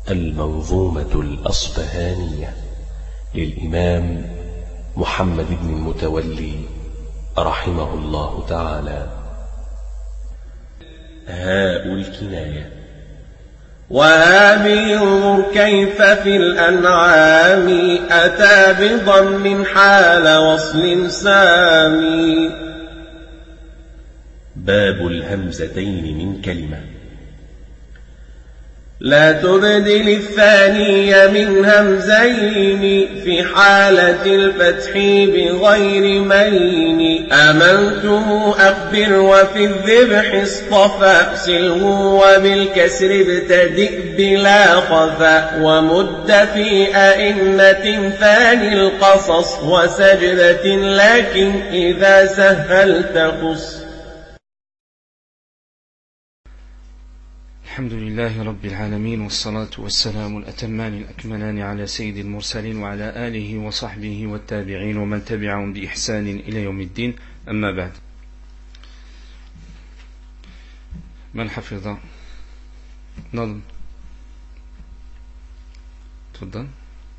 المنظومة الأصفهانية للإمام محمد بن المتولي رحمه الله تعالى. هاء الكناية. وهذه انظر كيف في الأنعام أتى بضم حال وصل سامي. باب الهمزتين من كلمة. لا تبدل الثانية من همزين في حالة الفتح بغير مين. أمنتم أخبر وفي الذبح اصطفى سله وبالكسر ابتدئ بلا خفا. ومد في أئنة ثاني القصص وسجدة لكن إذا سهلت خص. الحمد لله رب العالمين، والصلاة والسلام الأتمان الأكملان على سيد المرسلين وعلى آله وصحبه والتابعين ومن تبعهم بإحسان إلى يوم الدين. أما بعد، من حفظ نظم تفضل.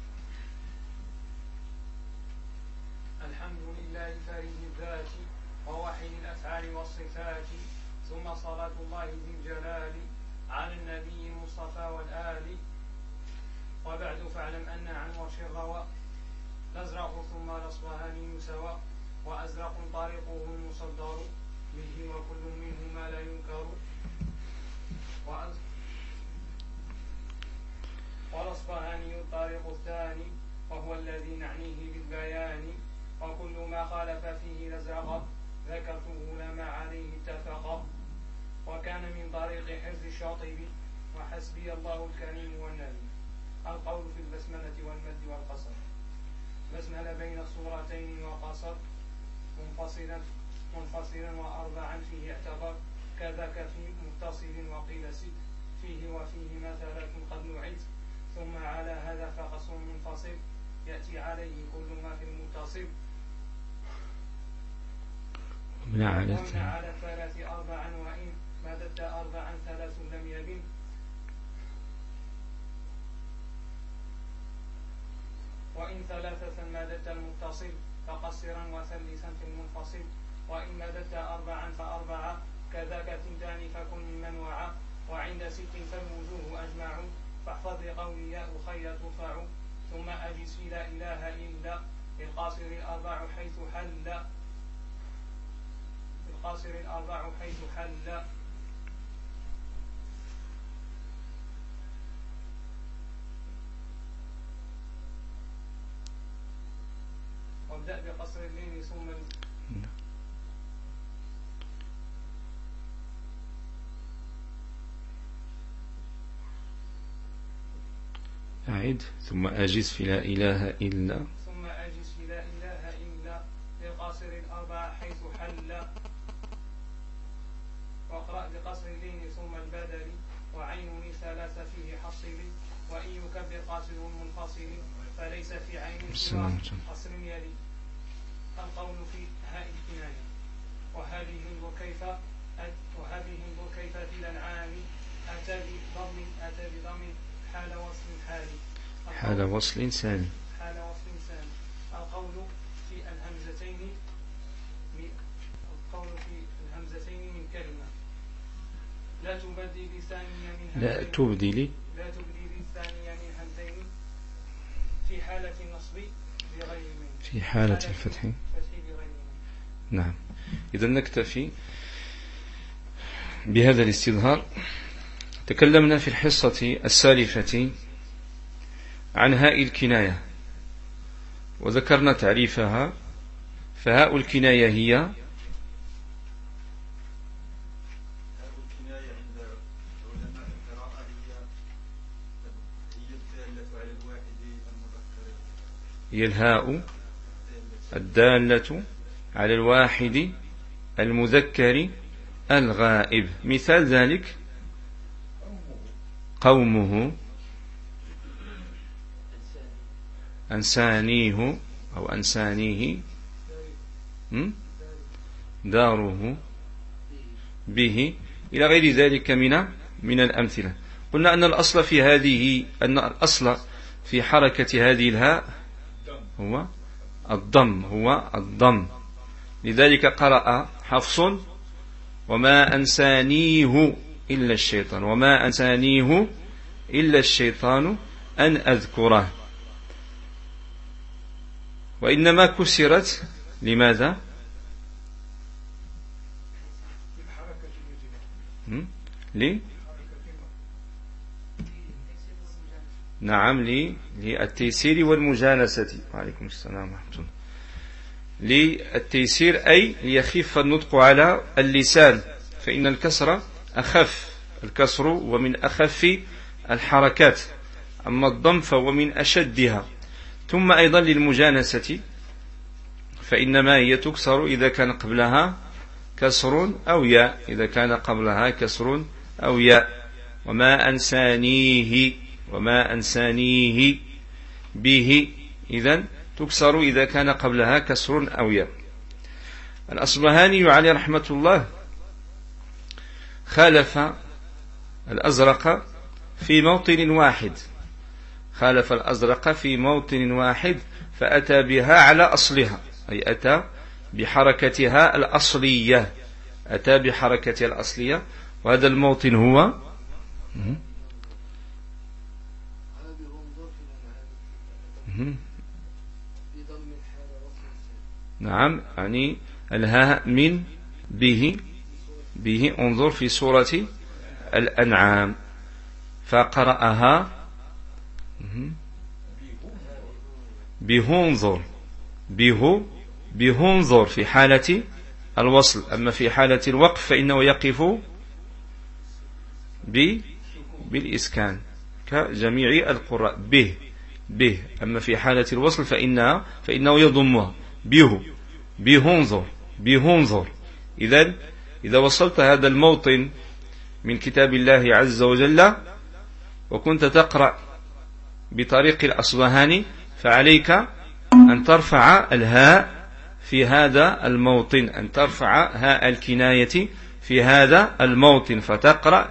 الحمد لله فريد الذات ووحيد الأفعال والصفات، ثم صلاة الله ذي الجلال على النبي المصطفى والآل. وبعد فاعلم أن عن وش الروى الأزرق ثم الأصبهاني سوى، وأزرق طريقه المصدر به وكل منهما لا ينكر. والأصبهاني الطريق الثاني وهو الذي نعنيه بالبيان. وكل ما خالف فيه الأزرق ذكرته لما عليه اتفق. وكان من طريق حفظ الشاطبي وحسبي الله الكريم والنبي. القول في البسملة والمد والقصر. بسمل بين الصورتين وقصر منفصلا وأربعا فيه اعتبر. كذاك في متصل وقيل ست فيه وفيه مثلة قد نعد. ثم على هذا فقصر منفصل يأتي عليه كل ما في المتصل. ومن على الثلاث أربعا وإن مددت أربعا ثلاث لم يبن. وإن ثلاثة مددت المتصل فقصرا وثلثا في المنفصل. وإن مددت أربعا فأربعة كذاك ثنتان فكن ممن وعى. وعند ست فالوجوه أجمع فاحفظ بقولي ياء خير ترفع. ثم أجز في لا إله إلا للقاصر الأربع حيث حل. القاصر الأربع حيث حل. وابدأ بقصر اللين ثم أعد. ثم أجز في لا إله إلا. ثم أجز في لا إله إلا للقاصر الأربع حيث حل. واقرأ بقصر اللين ثم البدل. وعين ثلاثة فيه حصل. وإن يكبر قاصر منفصل فليس في عين سوى قصر يلي. القول في هاء الكناية. وهذه انظر كيف في الأنعام أتى بضم حال وصل حالي. حال وصل ثاني. القول في الهمزتين من كلمة. لا تبدل الثانية من همزين في حالة النصب بغير من. في حالة الفتح بغير من. نعم. إذا نكتفي بهذا الاستظهار. تكلمنا في الحصة السالفة عن هاء الكناية وذكرنا تعريفها. فهاء الكناية هي الهاء الدالة على الواحد المذكر الغائب. مثال ذلك قومه، أنسانيه أو أنسانيه، داره، به، إلى غير ذلك من الأمثلة. قلنا أن الأصل في حركة هذه الهاء هو الضم. لذلك قرأ حفص وما أنسانيه إلا الشيطان أن أذكره. وإنما كسرت لماذا؟ نعم للتيسير والمجانسة. وعليكم السلام ورحمة الله. للتيسير أي ليخف النطق على اللسان، فإن الكسر أخف، الكسر ومن أخف الحركات، أما الضم فهو من أشدها. ثم أيضا للمجانسة، فإنما هي تكسر إذا كان قبلها كسر أو ياء. وما أنسانيه به، إذن تكسر إذا كان قبلها كسر أو ياء. الأصبهاني عليه رحمة الله خالف الأزرق في موطن واحد، فأتى بها على أصلها، أي أتى بحركتها الأصلية. وهذا الموطن هو نعم، يعني الهاء من به انظر في سورة الأنعام، فقرأها بهنظر في حالة الوصل. أما في حالة الوقف فإنه يقف بالإسكان كجميع القراء به. أما في حالة الوصل فإنه يضمها بهنظر. إذا وصلت هذا الموطن من كتاب الله عز وجل وكنت تقرأ بطريق الأصبهاني، فعليك أن ترفع الهاء في هذا الموطن، أن ترفع هاء الكناية في هذا الموطن، فتقرأ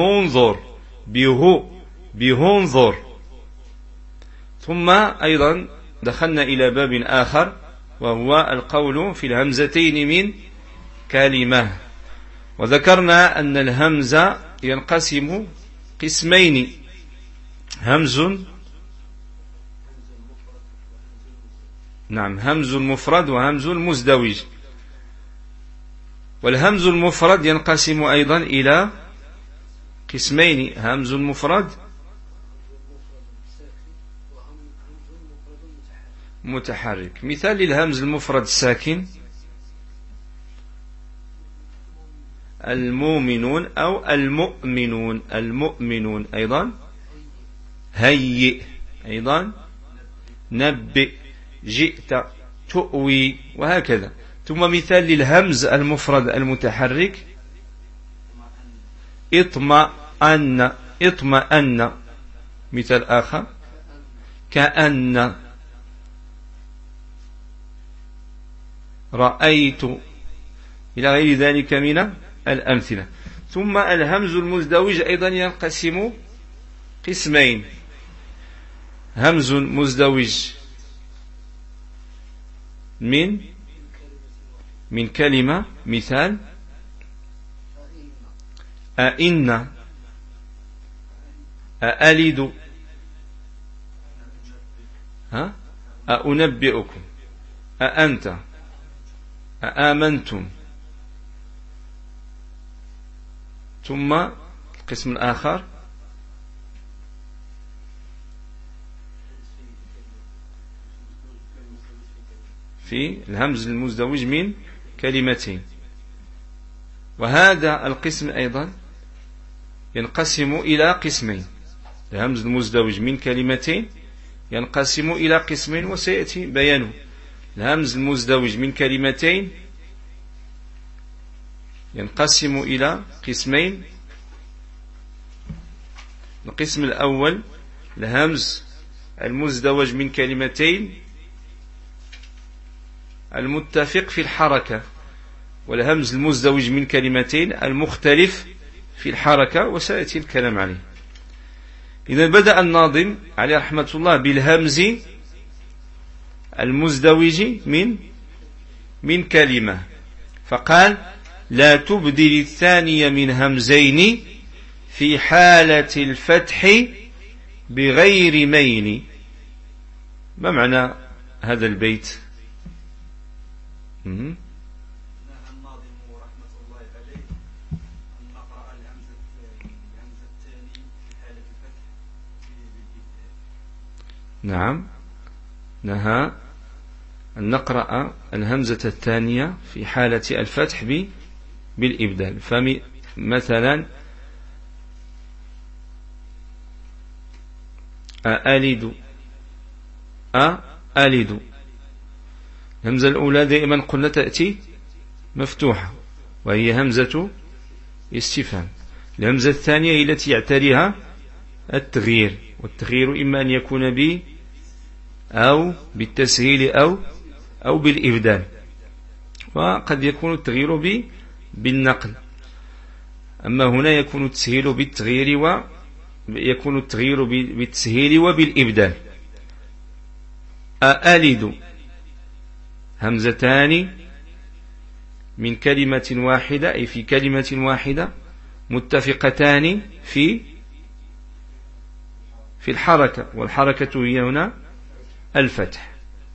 بهنظر. ثم أيضا دخلنا إلى باب آخر، وهو القول في الهمزتين من كلمة. وذكرنا أن الهمزة ينقسم قسمين: همز مفرد وهمز مزدوج. والهمز المفرد ينقسم أيضا إلى قسمين: همز مفرد متحرك. مثال للهمز المفرد الساكن: المؤمنون أو المؤمنون أيضا هيئ، أيضا نبئ، جئت، تؤوي، وهكذا. ثم مثال للهمز المفرد المتحرك: اطمأن. مثال آخر: كأن، رأيت، إلى غير ذلك من الأمثلة. ثم الهمز المزدوج أيضا ينقسم قسمين: همز مزدوج من كلمة. مثال: أئن، أألد، أأنبئكم، أأنت، أآمنتم. ثم القسم الآخر في الهمز المزدوج من كلمتين. وهذا القسم أيضا ينقسم إلى قسمين: الهمز المزدوج من كلمتين ينقسم إلى قسمين، وسيأتي بيانه. الهمز المزدوج من كلمتين ينقسم إلى قسمين: القسم الأول الهمز المزدوج من كلمتين المتفق في الحركة، والهمز المزدوج من كلمتين المختلف في الحركة، وسيأتي الكلام عليه. إذا بدأ الناظم عليه رحمة الله بالهمز المزدوج من كلمة، فقال لا تبدل الثانية من همزين في حالة الفتح بغير مين. ما معنى هذا البيت؟ الناظم رحمة الله عليه أن نقرأ الهمزة الثانية في حالة الفتح بالإبدال. نعم، نهى أن نقرأ الهمزة الثانية في حالة الفتح بالإبدال. فمثلا أألد، أألد، الهمزة الأولى دائما قلنا تأتي مفتوحة وهي همزة استفهام. الهمزة الثانية هي التي يعتريها التغيير، والتغيير إما أن يكون أو بالتسهيل أو بالإبدال، وقد يكون التغيير بالنقل. أما هنا يكون التسهيل بالتغيير ويكون التغيير بالتسهيل وبالإبدال. أألد همزتان من كلمة واحدة، أي في كلمة واحدة، متفقتان في الحركة، والحركة هي هنا الفتح.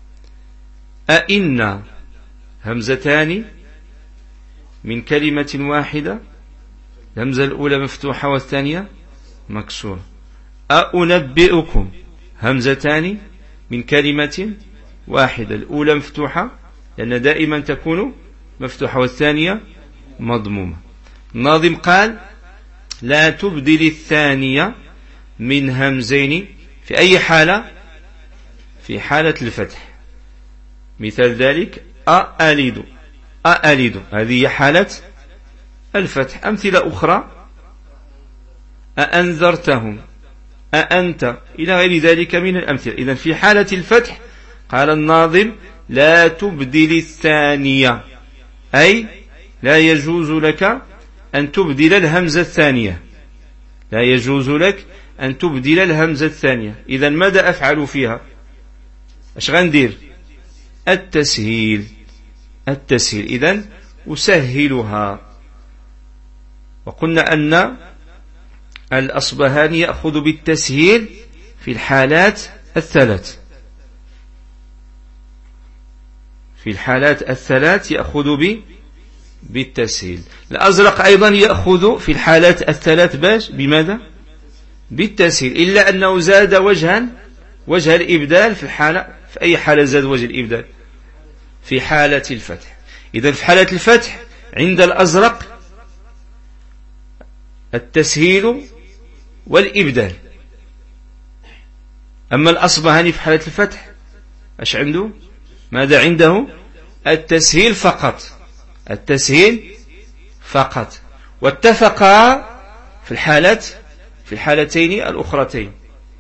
أئن همزتان من كلمة واحدة، الهمزة الأولى مفتوحة والثانية مكسورة. أنبئكم همزتان من كلمة واحدة، الأولى مفتوحة لأن دائما تكون مفتوحة والثانية مضمومة. الناظم قال لا تبدل الثانية من همزين في أي حالة؟ في حالة الفتح. مثال ذلك أألد، أألد، هذه حالة الفتح. أمثلة أخرى أأنذرتهم، أأنت، إلى غير ذلك من الأمثلة. إذن في حالة الفتح قال الناظم لا تبدل الثانية، أي لا يجوز لك أن تبدل الهمزة الثانية، لا يجوز لك أن تبدل الهمزة الثانية. إذن ماذا أفعل فيها؟ أش غندير؟ التسهيل، التسهيل. إذن أسهلها. وقلنا أن الأصبهاني يأخذ بالتسهيل في الحالات الثلاث، في الحالات الثلاث يأخذ بالتسهيل. الأزرق أيضا يأخذ في الحالات الثلاث باش بماذا؟ بالتسهيل، إلا أنه زاد وجه الإبدال في الحالة. في أي حالة زاد وجه الإبدال؟ في حالة الفتح. إذن في حالة الفتح عند الأزرق التسهيل والإبدال. أما الأصبهاني في حالة الفتح أش عنده؟ ماذا عنده؟ التسهيل فقط، التسهيل فقط. واتفقا في الحالتين الأخرتين.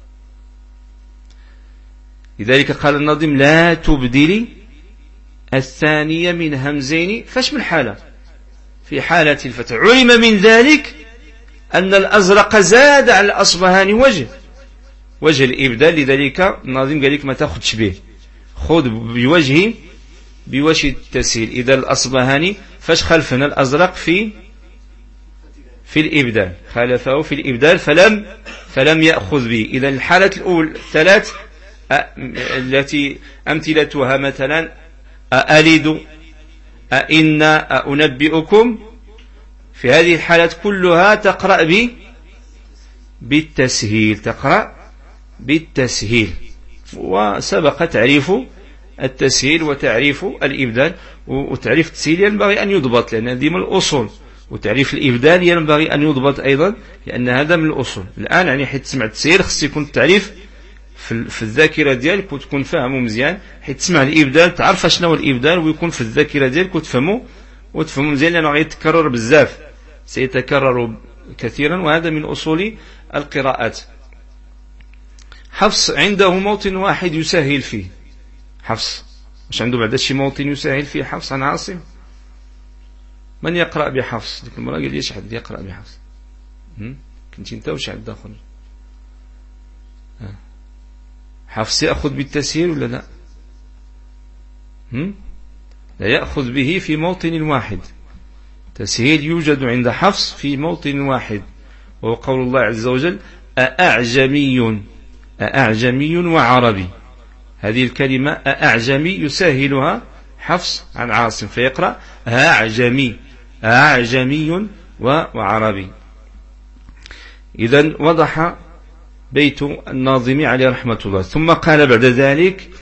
لذلك قال الناظم لا تبدلي الثانية من همزين. فاش من حالة؟ في حالة الفتح. علم من ذلك أن الأزرق زاد على الأصبهاني وجه الإبدال. لذلك الناظم قال لك ما تأخذش به، خذ بوجه التسهيل. إذا الأصبهاني فاش خلفنا الأزرق في الإبدال، خالفه في الإبدال فلم يأخذ به. إذا الحالة الأولى الثلاث التي أمثلتها مثلا أألد، أئن، أنبئكم، في هذه الحالات كلها تقرأ بالتسهيل، تقرأ بالتسهيل. وسبق تعريف التسهيل وتعريف الإبدال. وتعريف التسهيل ينبغي أن يضبط لأن هذه من الأصول، وتعريف الإبدال ينبغي أن يضبط أيضا لأن هذا من الأصول. الآن يعني حيث تسمع التسهيل خص يكون التعريف في الذاكرة ديالك وتكون فاهمه مزيان. حيث تسمع الإبدال تعرف شنو هو الإبدال ويكون في الذاكرة ديالك وتفهمه مزيان، لأنه غيتكرر بزاف، سيتكرر كثيرا، وهذا من أصول القراءات. حفص عنده موطن واحد يسهل فيه. حفص مش عنده بعد شي موطن يسهل فيه؟ حفص عن عاصم. من يقرأ بحفص؟ ديك المرة قال لي شي حد يقرأ بحفص. كنت انت وش حد آخر؟ حفص يأخذ بالتسهيل ولا لا؟ لا يأخذ به في موطن واحد. تسهيل يوجد عند حفص في موطن واحد، وهو قول الله عز وجل أأعجمي وعربي. هذه الكلمة أأعجمي يسهلها حفص عن عاصم فيقرأ أعجمي وعربي. إذن وضح بيت الناظم عليه رحمة الله. ثم قال بعد ذلك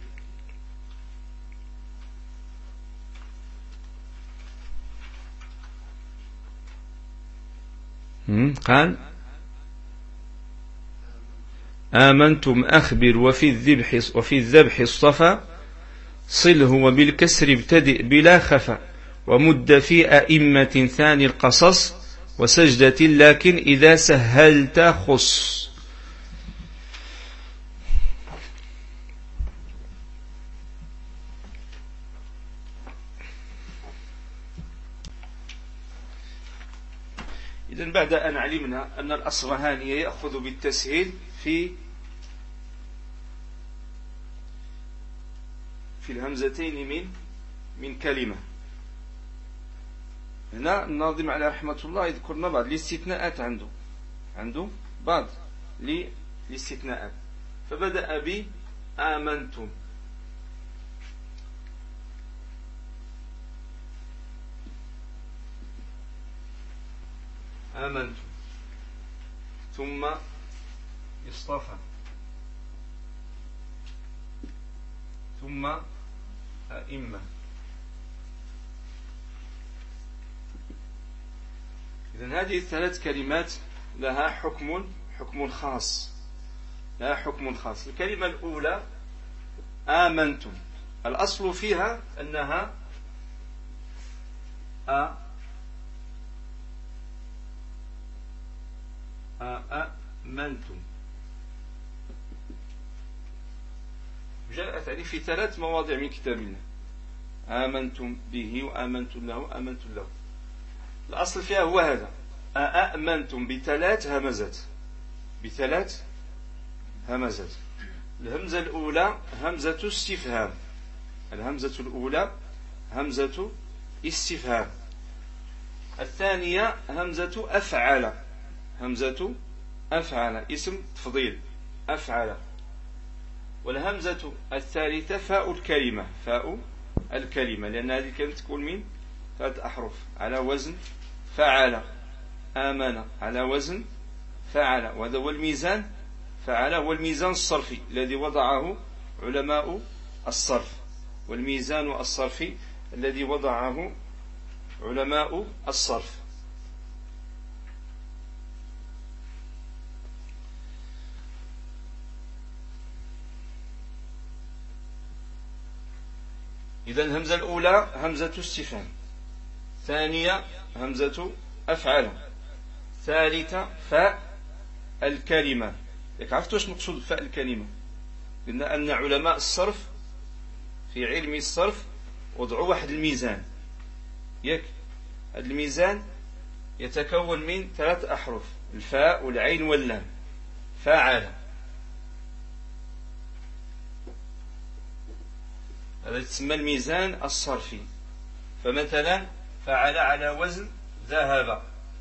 قال آمنتم أخبر وفي الذبح اصطفى صله وبالكسر ابتدئ بلا خفا ومد في أئمة ثاني القصص وسجدة لكن إذا سهلت خص. إذن بعد أن علمنا أن الأصبهاني يأخذ بالتسهيل في الهمزتين من كلمة، هنا الناظم على رحمة الله يذكرنا بعض الاستثناءات، عنده بعض الاستثناءات. فبدأ بآمنتم، ثم اصطفى، ثم أئمة. إذن هذه الثلاث كلمات لها حكم خاص، الكلمة الأولى آمنتم، الأصل فيها أنها آمنتم، جاءت يعني في 3 مواضع من كتاب الله، آمنتم به وآمنتم له، الأصل فيها هو هذا، آمنتم ب3 همزات. الهمزة الأولى همزة استفهام، الثانية همزة أفعل، اسم تفضيل أفعل، والهمزة الثالثة فاء الكلمة، لأن هذه الكلمة تكون من 3 أحرف على وزن فعل، آمن على وزن فعل، وهذا هو الميزان، فعل هو الميزان الصرفي الذي وضعه علماء الصرف، والميزان الصرفي الذي وضعه علماء الصرف. إذا الهمزة الأولى همزة استفهام، ثانية همزة أفعل، ثالثة فاء الكلمة. عرفت واش نقصد فاء الكلمة؟ قلنا أن علماء الصرف في علم الصرف وضعوا واحد الميزان، هذا الميزان يتكون من 3 أحرف، الفاء والعين واللام، فاعل، هذا يسمى الميزان الصرفي. فمثلا فعل على وزن ذهب،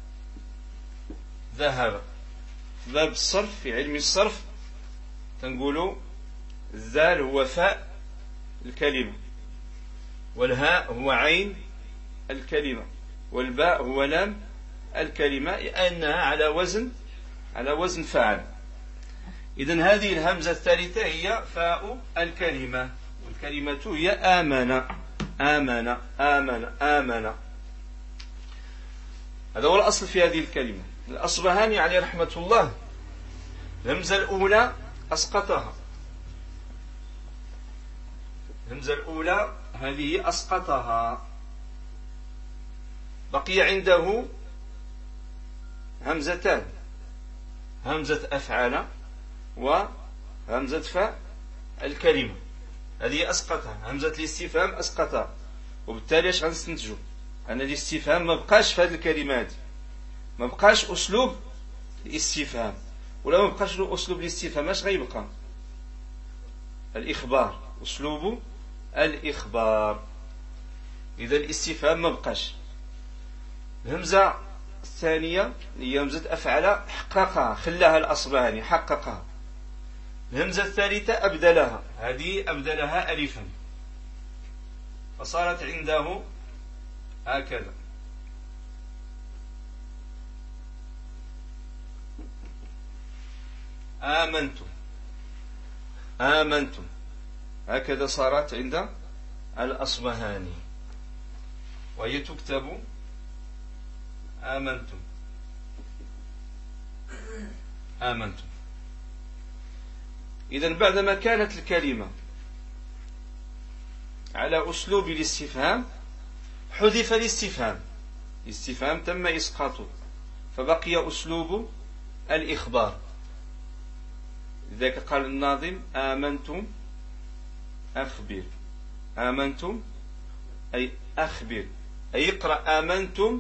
في باب الصرف في علم الصرف تنقولوا الذال هو فاء الكلمة، والهاء هو عين الكلمة، والباء هو لام الكلمة، لأنها على وزن فعل. إذن هذه الهمزة الثالثة هي فاء الكلمة، والكلمة هي آمن. هذا هو الأصل في هذه الكلمة. الأصبهاني عليه رحمة الله الهمزة الأولى أسقطها، الهمزة الأولى هذه أسقطها، بقي عنده همزتان، همزة أفعل وهمزة فاء الكلمة، هذه أسقطها، همزة الاستفهام أسقطها، وبالتالي اش غنستنتجوا؟ أن الاستفهام ما بقاش في هذه الكلمات، ما بقاش أسلوب الاستفهام، ولا ما بقاش له أسلوب الاستفهام اش غيبقى؟ الإخبار، أسلوب الإخبار. إذا الاستفهام ما بقاش. الهمزة الثانية هي همزة أفعل، حققها، خلاها الأصبهاني حققها. الهمزة الثالثة أبدلها، هذه أبدلها ألفا فصارت عنده هكذا. آمنتم هكذا صارت عند الأصبهاني، وهي تكتب آمنتم. إذن بعدما كانت الكلمة على أسلوب الاستفهام حذف الاستفهام تم إسقاطه، فبقي أسلوب الإخبار. لذلك قال الناظم آمنتم أخبر. آمنتم أي أخبر، أي اقرأ آمنتم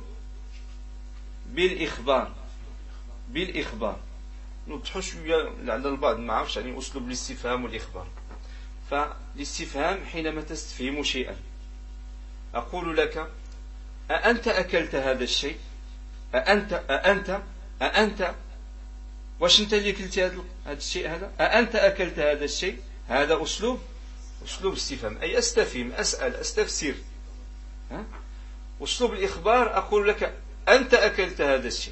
بالإخبار. نوضحوا شوية لعل البعض ما عرفش يعني أسلوب الاستفهام والإخبار. فالاستفهام حينما تستفهم شيئا، أقول لك أأنت أكلت هذا الشيء؟ أأنت واش أنت اللي أكلت هذا الشيء هذا؟ أأنت أكلت هذا الشيء؟ هذا أسلوب استفهام، أي أستفهم، أسأل، أستفسر. أسلوب الإخبار أقول لك أنت أكلت هذا الشيء،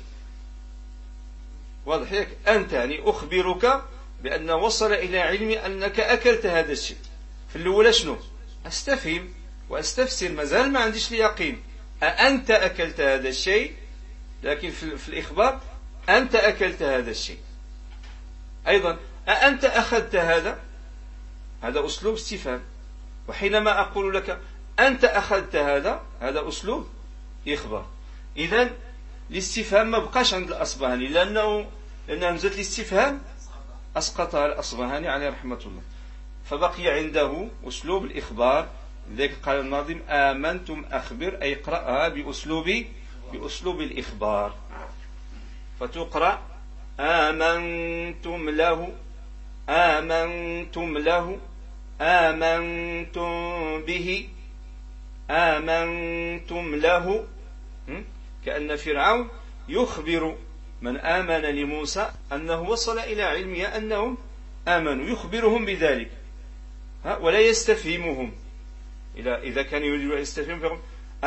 واضح لك؟ أنت يعني أخبرك بأن وصل إلى علمي أنك أكلت هذا الشيء. في الأول شنو؟ أستفهم وأستفسر، مازال ما عنديش اليقين. أأنت أكلت هذا الشيء، لكن في الإخبار أنت أكلت هذا الشيء. أيضا أأنت أخذت هذا أسلوب استفهام. وحينما أقول لك أنت أخذت هذا أسلوب إخبار. إذن الاستفهام ما بقاش عند الأصبهاني، لأن همزة الاستفهام أسقطها الأصبهاني عليه رحمة الله، فبقي عنده أسلوب الإخبار. لذلك قال الناظم آمنتم أخبر، أي اقرأها بأسلوب الإخبار. فتقرأ آمنتم له، آمنتم به، آمنتم له. كأن فرعون يخبر من آمن لموسى أنه وصل إلى علمه أنهم آمنوا، يخبرهم بذلك ولا يستفهمهم. إذا كان يريد أن يستفهم فيقول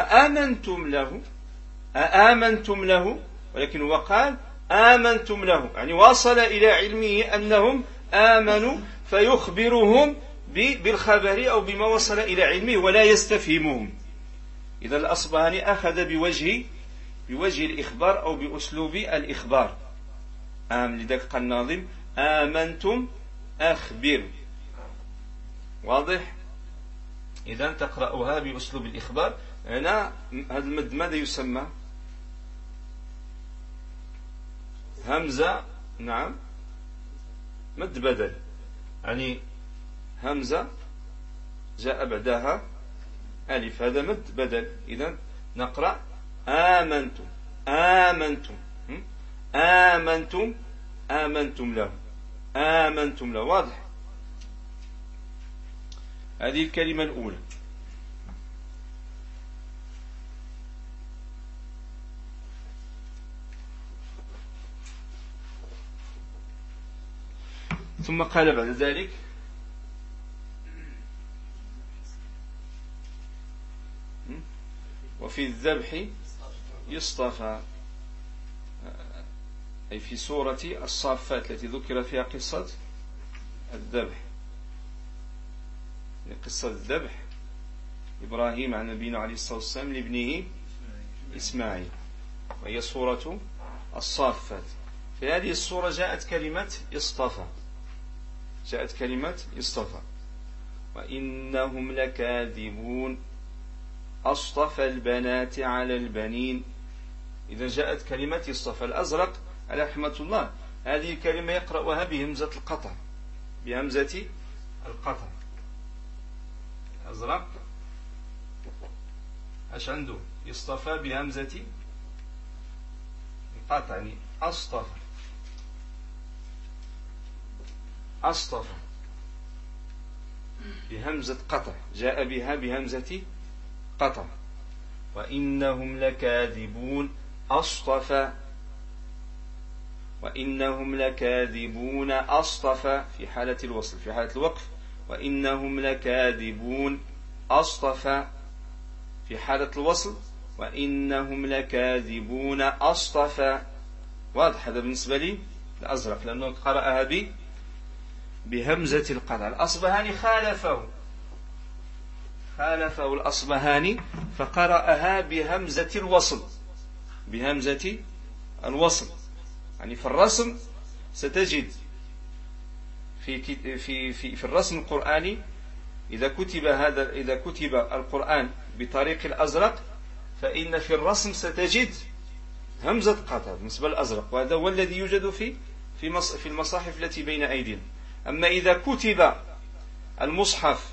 أآمنتم له، ولكن هو قال آمنتم له، يعني وصل إلى علمه أنهم آمنوا، فيخبرهم بالخبر أو بما وصل إلى علمه ولا يستفهمهم. إذا الأصبهاني أخذ بوجه الإخبار أو بأسلوب الإخبار. لذلك قال الناظم آمنتم أخبر، واضح؟ إذا تقرأها بأسلوب الإخبار. هنا هذا المد ماذا يسمى؟ همزة، نعم، مد بدل، يعني همزة جاء بعدها ألف، هذا مد بدل. إذا نقرأ آمنتم له، واضح؟ هذه الكلمة الأولى. ثم قال بعد ذلك وفي الذبح يصطفى، أي في سورة الصافات التي ذكر فيها قصة الذبح، قصة الذبح إبراهيم عن نبينا عليه الصلاة والسلام لابنه إسماعيل، وهي سورة الصافات. في هذه السورة جاءت كلمة اصطفى، وإنهم لكاذبون أصطفى البنات على البنين. إذا جاءت كلمة اصطفى. الأزرق على رحمة الله هذه الكلمة يقرأها بهمزة القطع، الأزرق ايش عنده؟ يصطفى بهمزة القطع، يعني أصطفى. بهمزة قطع، جاء بها بهمزة قطع. وإنهم لكاذبون أصطفى، وإنهم لكاذبون أصطفى في حالة الوصل. في حالة الوقف وإنهم لكاذبون أصطفى. في حالة الوصل وإنهم لكاذبون أصطفى. واضح هذا بالنسبة لي الأزرق لأنه قرأها بهمزة القطع. الأصبهاني خالفه الأصبهاني فقرأها بهمزة الوصل، بهمزة الوصل. يعني في الرسم ستجد في الرسم القرآني إذا كتب القرآن بطريق الأزرق فإن في الرسم ستجد همزة قطع بالنسبة للأزرق، وهذا هو الذي يوجد في المصاحف التي بين أيدينا. أما إذا كتب المصحف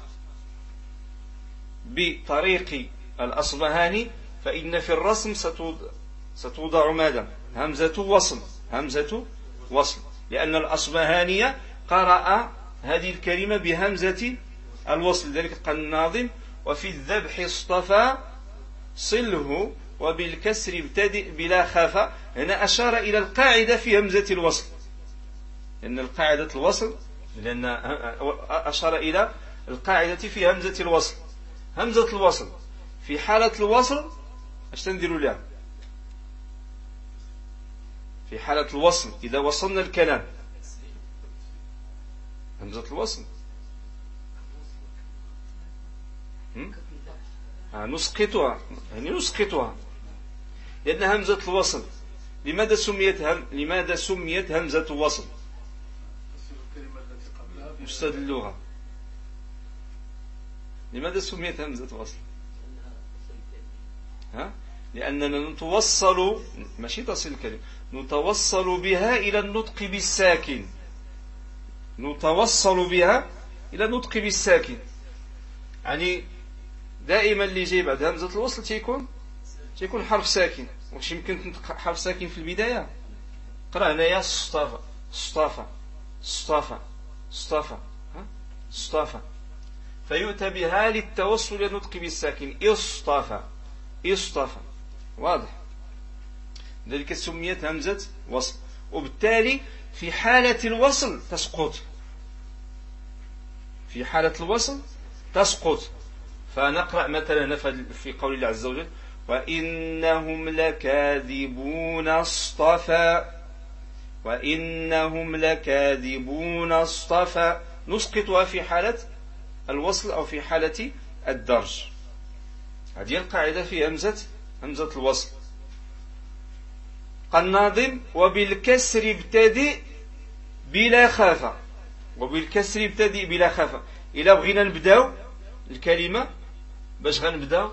بطريق الأصبهاني فإن في الرسم ستوضع ماذا؟ همزة وصل، لأن الأصبهاني قرأ هذه الكلمة بهمزة الوصل. لذلك قال الناظم: وفي الذبح اصطفى صله وبالكسر ابتدئ بلا خافة. هنا أشار إلى القاعدة في همزة الوصل، لأن القاعدة الوصل، لأن أشار إلى القاعدة في همزة الوصل. همزة الوصل في حالة الوصل اش تنديروا لها؟ في حالة الوصل إذا وصلنا الكلام همزة الوصل نسقطها، يعني نسقطها، لأن همزة الوصل لماذا سميت همزة وصل؟ أستاذ اللغة، لماذا سميت همزة وصل؟ لأننا نتوصل، ماشي تصل الكلمة، نتوصل بها إلى النطق بالساكن، نتوصل بها إلى النطق بالساكن. يعني دائما اللي جاي بعد همزة الوصل تيكون حرف ساكن. واش يمكن تنطق حرف ساكن في البداية؟ قرأ هنايا اصطفى اصطفى اصطفى اصطفى اصطفى، فيؤتى بها للتوصل إلى النطق بالساكن، اصطفى اصطفى. واضح؟ ذلك سميت همزة وصل، وبالتالي في حالة الوصل تسقط، في حالة الوصل تسقط. فنقرأ مثلا في قول الله عز وجل: وإنهم لكاذبون اصطفى، وإنهم لكاذبون اصطفى، نسقطها في حالة الوصل أو في حالة الدرج. هذه القاعدة في همزة الوصل. قال الناظم: وبالكسر ابتدئ بلا خافة، وبالكسر ابتدئ بلا خافة. إلا بغينا نبداو الكلمة باش غنبداو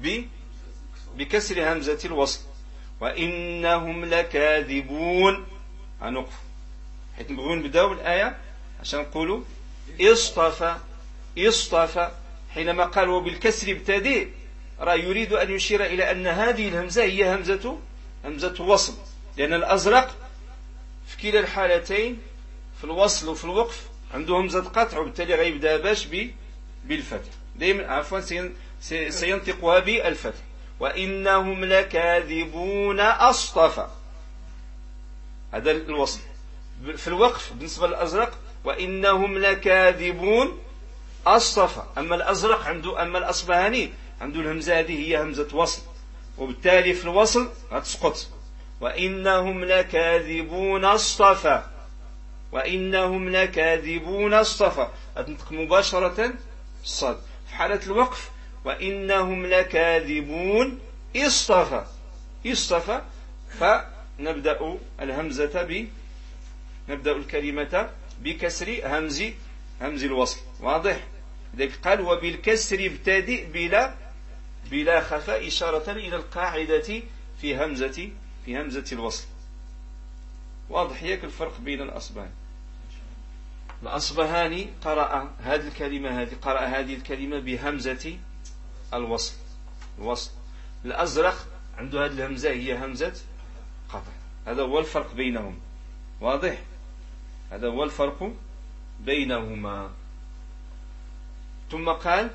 بكسر همزة الوصل. وإنهم لكاذبون، غنوقف حيت نبغيو نبداو الآية عشان نقولوا اصطفى اصطفى. حينما قال وبالكسر ابتدئ راه يريد أن يشير إلى أن هذه الهمزة هي همزة وصل، لأن الأزرق في كلا الحالتين في الوصل وفي الوقف عنده همزة قطع، وبالتالي غيبدا باش بالفتح دائما، عفوا سينطقها بالفتح. وإنهم لكاذبون اصطفى، هذا الوصل. في الوقف بالنسبة للأزرق وإنهم لكاذبون اصطفى. أما الأزرق عنده، أما الأصبهاني عنده الهمزة هذه هي همزة وصل، وبالتالي في الوصل غتسقط. وإنهم لكاذبون اصطفى، وإنهم لكاذبون اصطفى، تنطق مباشرة الصاد. في حالة الوقف وإنهم لكاذبون اصطفى اصطفى، فنبدأ الهمزة نبدأ الكلمة بكسر همز الوصل. واضح؟ ذلك قال وبالكسر ابتدئ بلا خفاء، إشارة إلى القاعدة في همزة الوصل. واضح ياك الفرق بين الأصبهاني؟ الأصبهاني قرأ هذه الكلمة بهمزة الوصل. الأزرق عنده هذه الهمزة هي همزة قطع. هذا هو الفرق بينهم. واضح؟ هذا هو الفرق بينهما. ثم قال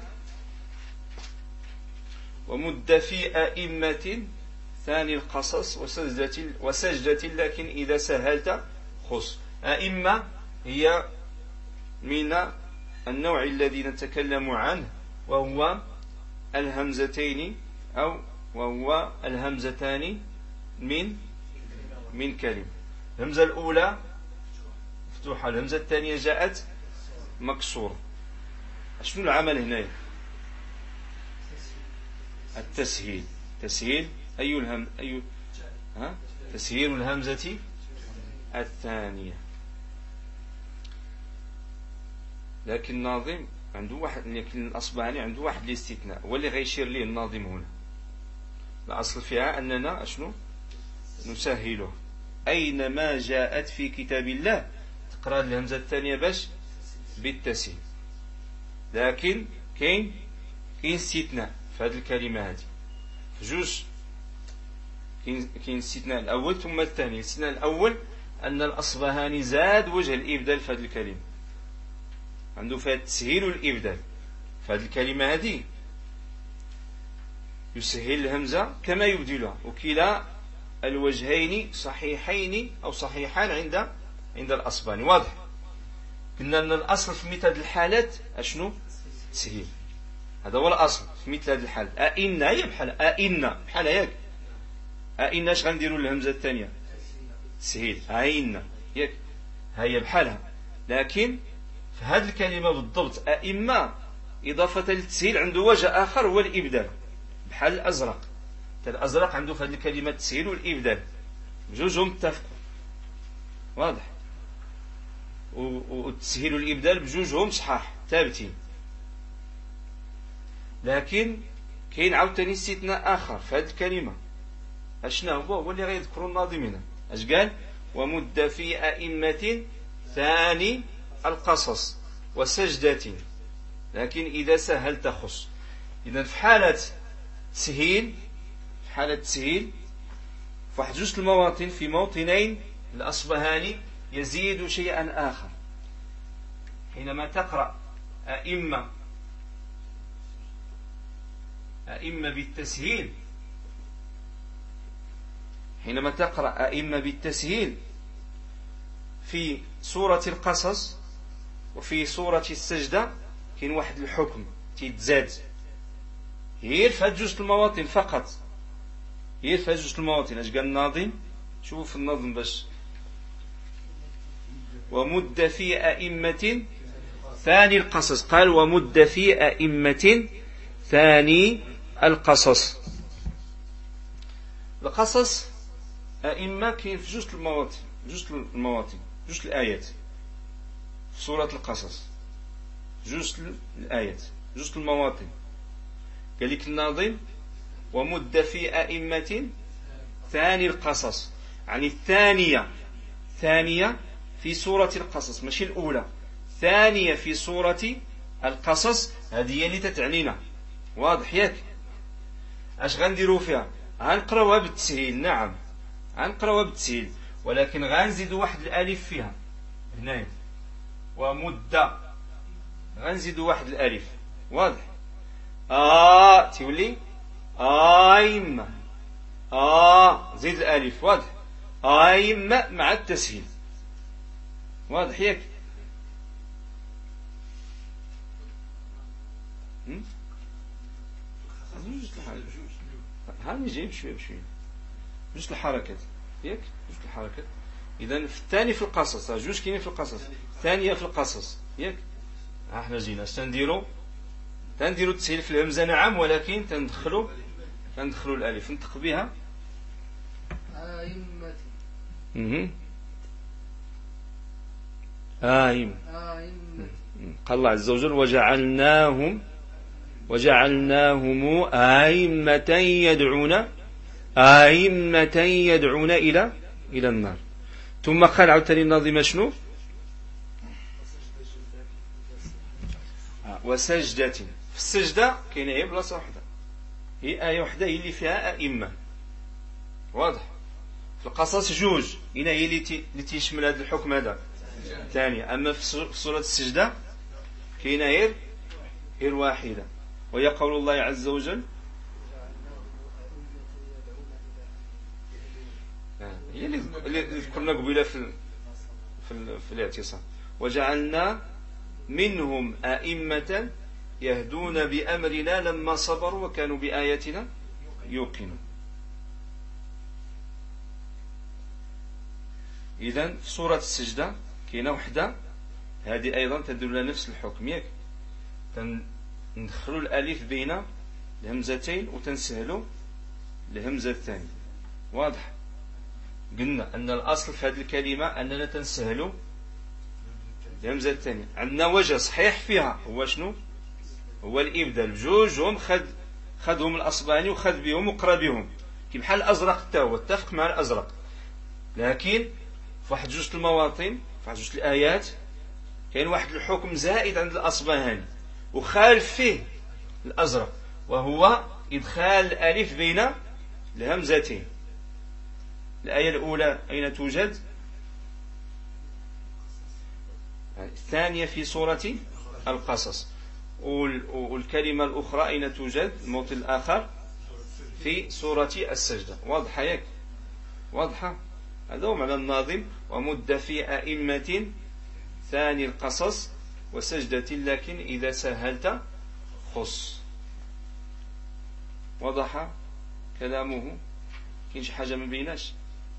ومد في أئمة ثاني القصص وسجدة لكن إذا سهلت خص. أئمة هي من النوع الذي نتكلم عنه وهو الهمزتين أو وهو الهمزتان من كلمة. الهمزة الأولى مفتوحة، الهمزة الثانية جاءت مكسورة. شنو العمل هنا؟ التسهيل. تسهيل تسهيل الهمزة الثانية. لكن الناظم عنده واحد، لكن الأصبهاني عنده واحد الاستثناء هو اللي غيشير ليه الناظم هنا. الأصل فيها أننا أشنو نسهله. أينما جاءت في كتاب الله تقرأ الهمزة الثانية باش بالتسهيل. لكن كاين استثناء في هذه الكلمة هذه في جوج. كاين الاستثناء الأول ثم الثاني. الاستثناء الأول أن الأصبهاني زاد وجه الإبدال في هذه الكلمة، عنده فيها التسهيل والإبدال. في هذه الكلمة هذه يسهل الهمزة كما يبدلها، وكلا الوجهين صحيحين أو صحيحان عند الأصبهاني. واضح؟ قلنا أن الأصل في مثل هذه الحالات أشنو؟ تسهيل. هذا هو الأصل في مثل هذه الحالات. أئن هي بحال أئن بحال ياك. أئن اش غنديروا الهمزة الثانية؟ تسهيل. أئن ياك هي بحالها. لكن في هذه الكلمة بالضبط أئمة إضافة للتسهيل عنده وجه آخر هو الإبدال، بحال الأزرق. الأزرق عنده في هذه الكلمة التسهيل والإبدال بجوجهم اتفقوا. واضح؟ والتسهيل والإبدال بجوجهم صحاح ثابتين. لكن كاين عاوتاني استثناء آخر في هذه الكلمة. أشنا هو اللي غيذكروا الناظم هنا. اش قال؟ ومد في أئمة ثاني القصص وسجدة لكن إذا سهلت خص. إذا في حالة تسهيل، في واحد جوج المواطن، في موطنين الأصبهاني يزيد شيئا آخر. حينما تقرأ أئمة بالتسهيل، حينما تقرأ أئمة بالتسهيل في سورة القصص وفي سورة السجدة كاين واحد الحكم تيتزاد غير في هاد جوج المواطن فقط. غير في هاد جوج المواطن. اش قال الناظم؟ شوف النظم باش ومد في أئمة ثاني القصص. قال ومد في أئمة ثاني القصص. القصص أئمة كاين في جوج المواطن، جوج الآيات في سورة القصص، جوج الآيات، جوج المواطن. قال لك الناظم ومد في أئمة ثاني القصص، يعني الثانية في سورة القصص، ماشي الأولى، ثانية في سورة القصص. هذه هي اللي تتعنينا. واضح ياك؟ اش غنديروا فيها؟ غنقراوها بالتسهيل. نعم غنقراوها بالتسهيل، ولكن غنزيدوا واحد الالف فيها هنايا. ومد غنزيدوا واحد الالف. واضح؟ تولي أئمة. زيد الالف. واضح؟ أئمة مع التسهيل. واضح ياك؟ هاني جايب شوية بشوية جوج الحركات ياك، جوج الحركات. إذا في الثاني في القصص، جوج كاينين في القصص، ثانية في القصص ياك. احنا جينا اش تنديرو التسهيل في الهمزة. نعم، ولكن تندخلوا الألف، ننطق بها آئمة. قال الله عز وجل وجعلناهم أئمة يدعون إلى النار. ثم قال عاوتاني الناظم شنو؟ وسجدة. في السجدة كاينة هي بلاصة واحدة، هي آية واحدة هي اللي فيها أئمة. واضح؟ في القصص جوج، هنا هي اللي تيشمل هذا الحكم هذا ثانية. أما في سورة السجدة كاينة غير واحدة. وهي قول الله عز وجل هي اللي ذكرنا قبيلة في الاعتصام. وجعلنا منهم أئمة يهدون بأمرنا لما صبروا وكانوا بآياتنا يوقنون. إذن في سورة السجدة كاينة وحدة هذه أيضا تدل على نفس الحكم، ياك ندخلوا الألف بين الهمزتين وتنسهلوا الهمزة الثانية. واضح؟ قلنا أن الأصل في هذه الكلمة أننا تنسهلوا الهمزة الثانية. عندنا وجه صحيح فيها هو شنو؟ هو الإبدال. بجوجهم خذهم الأصبهاني وخذ بهم وقرا بهم كي بحال الأزرق حتى هو اتفق مع الأزرق، لكن في واحد جوج المواطن في واحد جوج الآيات كاين واحد الحكم زائد عند الأصبهاني وخالف فيه الأزرق، وهو إدخال الألف بين الهمزتين. الآية الأولى أين توجد؟ الثانية في سورة القصص. والكلمة الأخرى أين توجد؟ الموطن الآخر في سورة السجدة. واضحة ياك؟ واضحة؟ هذا هو معنى الناظم ومد في أئمة ثاني القصص وسجدة لكن إذا سهلت خص. وضح كلامه؟ كاين شي حاجة ما بيناش؟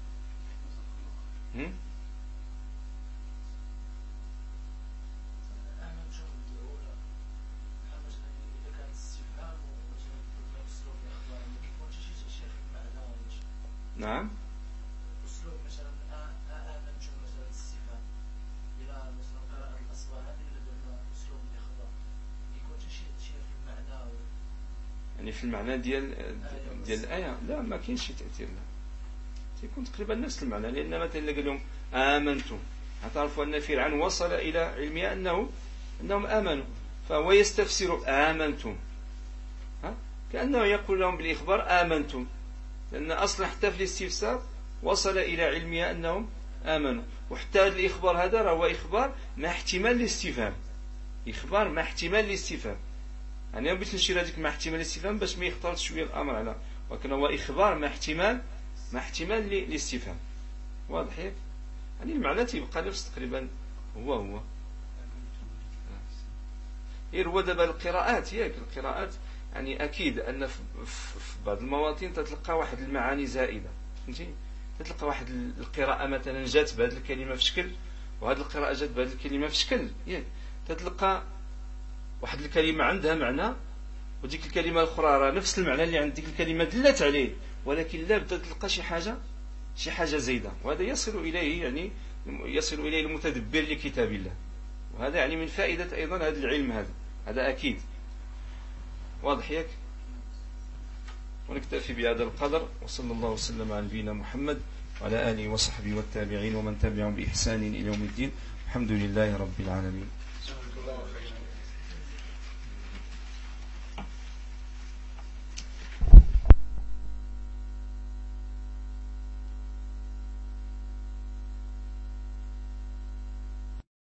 نعم. أسلوب مثلا آمنتم مثلا استفهام إلى مثلا قراءة الأصبهاني اللي درنا أسلوب الإخبار يكون شي في المعنى يعني في المعنى ديال الآية لا ما كاينش شي تأثير، لا تيكون تقريبا نفس المعنى. لأن مثلا اللي قال لهم آمنتم هتعرفوا أن فرعون وصل إلى علمها أنهم آمنوا، فهو يستفسر آمنتم كأنه يقول لهم بالإخبار آمنتم، لأن أصلا حتى في الاستفسار وصل إلى علمها أنهم آمنوا. وحتى الإخبار هذا هو إخبار مع احتمال الاستفهام، إخبار مع احتمال الاستفهام. يعني بغيت نشير هذيك مع احتمال الاستفهام باش ما يختلطش شوية الأمر على، ولكن هو إخبار مع احتمال الاستفهام. واضح ياك؟ يعني المعنى تيبقى نفس تقريبا هو هو دابا القراءات ياك القراءات يعني أكيد أن في بعض المواطن تتلقى واحد المعاني زائدة، فهمتي؟ تتلقى واحد القراءة مثلا جات بهذه الكلمة في شكل وهذه القراءة جات بهذه الكلمة في شكل، ياك تتلقى واحد الكلمة عندها معنى وديك الكلمة الأخرى راه نفس المعنى اللي عند ديك الكلمة دلت عليه، ولكن لا بدأت تلقى شي حاجة زايدة، وهذا يصل إليه المتدبر لكتاب الله. وهذا يعني من فائدة أيضا هذا العلم هذا أكيد. واضح ياك؟ ونكتفي بهذا القدر، وصلى الله وسلم على نبينا محمد وعلى آله وصحبه والتابعين ومن تبعهم بإحسان إلى يوم الدين. الحمد لله رب العالمين.